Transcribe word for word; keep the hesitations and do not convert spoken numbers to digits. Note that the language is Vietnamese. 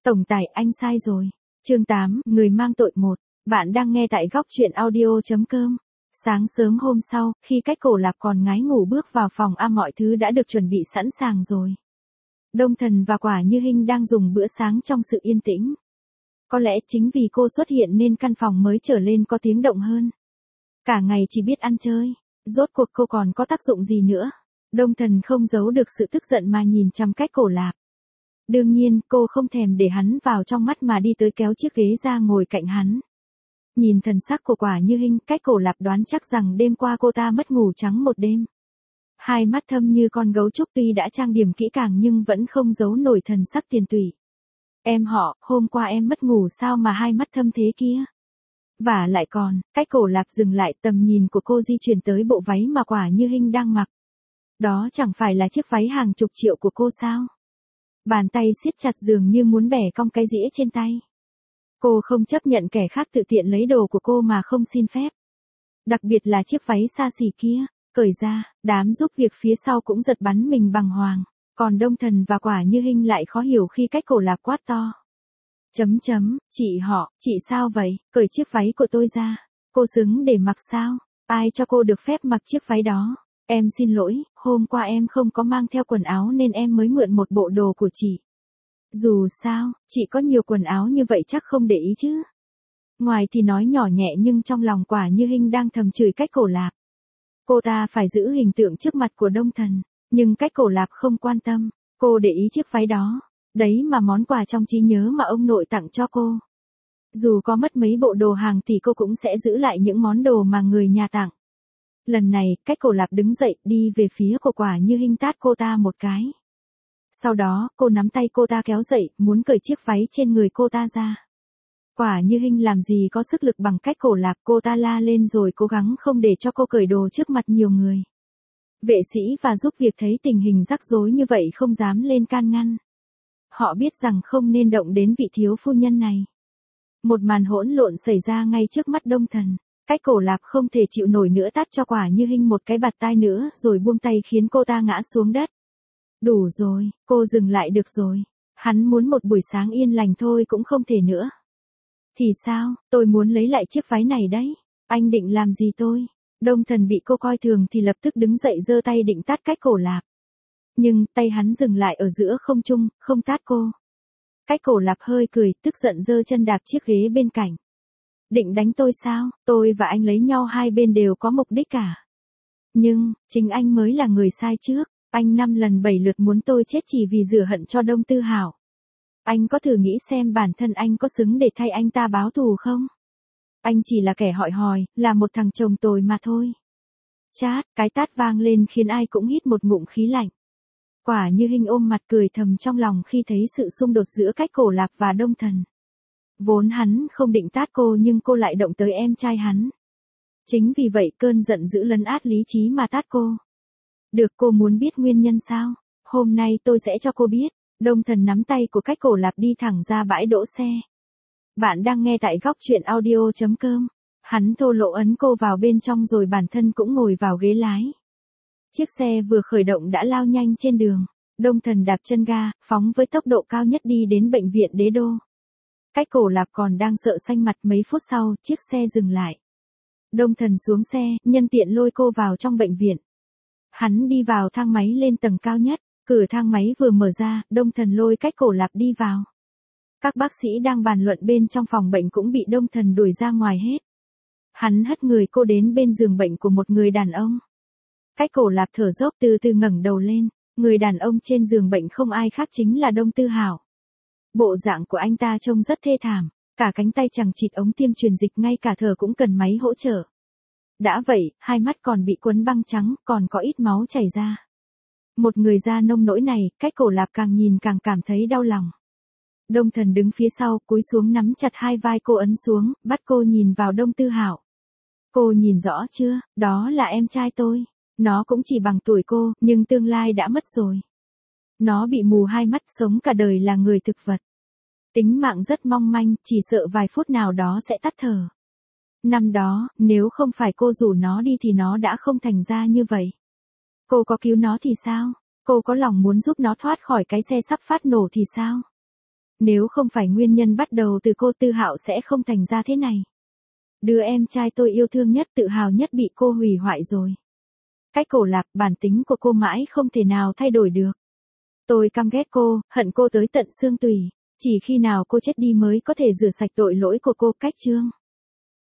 Tổng tài, anh sai rồi. Chương tám, người mang tội một. Bạn đang nghe tại góc truyện audio.com. Sáng sớm hôm sau, khi Cách Cổ Lạp còn ngái ngủ bước vào phòng A mọi thứ đã được chuẩn bị sẵn sàng rồi. Đông Thần và Quả Như Hinh đang dùng bữa sáng trong sự yên tĩnh. Có lẽ chính vì cô xuất hiện nên căn phòng mới trở lên có tiếng động hơn. Cả ngày chỉ biết ăn chơi, rốt cuộc cô còn có tác dụng gì nữa. Đông Thần không giấu được sự tức giận mà nhìn chằm Cách Cổ Lạp. Đương nhiên, cô không thèm để hắn vào trong mắt mà đi tới kéo chiếc ghế ra ngồi cạnh hắn. Nhìn thần sắc của Quả Như Hinh, Cách Cổ Lạp đoán chắc rằng đêm qua cô ta mất ngủ trắng một đêm. Hai mắt thâm như con gấu trúc tuy đã trang điểm kỹ càng nhưng vẫn không giấu nổi thần sắc tiền tủy. Em họ, hôm qua em mất ngủ sao mà hai mắt thâm thế kia? Và lại còn, Cách Cổ Lạp dừng lại, tầm nhìn của cô di chuyển tới bộ váy mà Quả Như Hinh đang mặc. Đó chẳng phải là chiếc váy hàng chục triệu của cô sao? Bàn tay siết chặt dường như muốn bẻ cong cái dĩa trên tay. Cô không chấp nhận kẻ khác tự tiện lấy đồ của cô mà không xin phép. Đặc biệt là chiếc váy xa xỉ kia, cởi ra, đám giúp việc phía sau cũng giật bắn mình bàng hoàng. Còn Đông Thần và Quả Như Hinh lại khó hiểu khi Cách Cổ Lạp quát to. Chấm chấm, chị họ, chị sao vậy, cởi chiếc váy của tôi ra. Cô xứng để mặc sao? Ai cho cô được phép mặc chiếc váy đó? Em xin lỗi, hôm qua em không có mang theo quần áo nên em mới mượn một bộ đồ của chị. Dù sao, chị có nhiều quần áo như vậy chắc không để ý chứ. Ngoài thì nói nhỏ nhẹ nhưng trong lòng Quả Như Hinh đang thầm chửi Cách Cổ Lạp. Cô ta phải giữ hình tượng trước mặt của Đông Thần, nhưng Cách Cổ Lạp không quan tâm, cô để ý chiếc váy đó. Đấy mà món quà trong trí nhớ mà ông nội tặng cho cô. Dù có mất mấy bộ đồ hàng thì cô cũng sẽ giữ lại những món đồ mà người nhà tặng. Lần này, Cách Cổ Lạp đứng dậy, đi về phía của Quả Như Hinh tát cô ta một cái. Sau đó, cô nắm tay cô ta kéo dậy, muốn cởi chiếc váy trên người cô ta ra. Quả Như Hinh làm gì có sức lực bằng Cách Cổ Lạp, cô ta la lên rồi cố gắng không để cho cô cởi đồ trước mặt nhiều người. Vệ sĩ và giúp việc thấy tình hình rắc rối như vậy không dám lên can ngăn. Họ biết rằng không nên động đến vị thiếu phu nhân này. Một màn hỗn lộn xảy ra ngay trước mắt Đông Thần. Cách Cổ Lạp không thể chịu nổi nữa tát cho Quả Như Hinh một cái bạt tai nữa rồi buông tay khiến cô ta ngã xuống đất. Đủ rồi, cô dừng lại được rồi. Hắn muốn một buổi sáng yên lành thôi cũng không thể nữa. Thì sao, tôi muốn lấy lại chiếc váy này đấy. Anh định làm gì tôi? Đông Thần bị cô coi thường thì lập tức đứng dậy giơ tay định tát Cách Cổ Lạp. Nhưng tay hắn dừng lại ở giữa không trung, không tát cô. Cách Cổ Lạp hơi cười, tức giận giơ chân đạp chiếc ghế bên cạnh. Định đánh tôi sao? Tôi và anh lấy nhau hai bên đều có mục đích cả. Nhưng, chính anh mới là người sai trước. Anh năm lần bảy lượt muốn tôi chết chỉ vì rửa hận cho Đông Tư Hảo. Anh có thử nghĩ xem bản thân anh có xứng để thay anh ta báo thù không? Anh chỉ là kẻ họi hòi, là một thằng chồng tồi mà thôi. Chát, cái tát vang lên khiến ai cũng hít một ngụm khí lạnh. Quả Như Hinh ôm mặt cười thầm trong lòng khi thấy sự xung đột giữa Cách Cổ Lạp và Đông Thần. Vốn hắn không định tát cô nhưng cô lại động tới em trai hắn. Chính vì vậy cơn giận dữ lấn át lý trí mà tát cô. Được, cô muốn biết nguyên nhân sao? Hôm nay tôi sẽ cho cô biết. Đông Thần nắm tay của Cách Cổ Lạp đi thẳng ra bãi đỗ xe. Bạn đang nghe tại góc truyện audio.com. Hắn thô lỗ ấn cô vào bên trong rồi bản thân cũng ngồi vào ghế lái. Chiếc xe vừa khởi động đã lao nhanh trên đường. Đông Thần đạp chân ga, phóng với tốc độ cao nhất đi đến bệnh viện Đế Đô. Cách Cổ Lạp còn đang sợ xanh mặt, mấy phút sau, chiếc xe dừng lại. Đông Thần xuống xe, nhân tiện lôi cô vào trong bệnh viện. Hắn đi vào thang máy lên tầng cao nhất, cửa thang máy vừa mở ra, Đông Thần lôi Cách Cổ Lạp đi vào. Các bác sĩ đang bàn luận bên trong phòng bệnh cũng bị Đông Thần đuổi ra ngoài hết. Hắn hất người cô đến bên giường bệnh của một người đàn ông. Cách Cổ Lạp thở dốc từ từ ngẩng đầu lên, người đàn ông trên giường bệnh không ai khác chính là Đông Tư Hảo. Bộ dạng của anh ta trông rất thê thảm, cả cánh tay chằng chịt ống tiêm truyền dịch, ngay cả thở cũng cần máy hỗ trợ. Đã vậy, hai mắt còn bị quấn băng trắng, còn có ít máu chảy ra. Một người da nông nỗi này, Cách Cổ Lạp càng nhìn càng cảm thấy đau lòng. Đông Thần đứng phía sau, cúi xuống nắm chặt hai vai cô ấn xuống, bắt cô nhìn vào Đông Tư Hảo. Cô nhìn rõ chưa, đó là em trai tôi. Nó cũng chỉ bằng tuổi cô, nhưng tương lai đã mất rồi. Nó bị mù hai mắt, sống cả đời là người thực vật. Tính mạng rất mong manh, chỉ sợ vài phút nào đó sẽ tắt thở. Năm đó, nếu không phải cô rủ nó đi thì nó đã không thành ra như vậy. Cô có cứu nó thì sao? Cô có lòng muốn giúp nó thoát khỏi cái xe sắp phát nổ thì sao? Nếu không phải nguyên nhân bắt đầu từ cô, Tư Hạo sẽ không thành ra thế này. Đứa em trai tôi yêu thương nhất, tự hào nhất bị cô hủy hoại rồi. Cách Cổ Lạc, bản tính của cô mãi không thể nào thay đổi được. Tôi căm ghét cô, hận cô tới tận xương tủy. Chỉ khi nào cô chết đi mới có thể rửa sạch tội lỗi của cô. Cách chương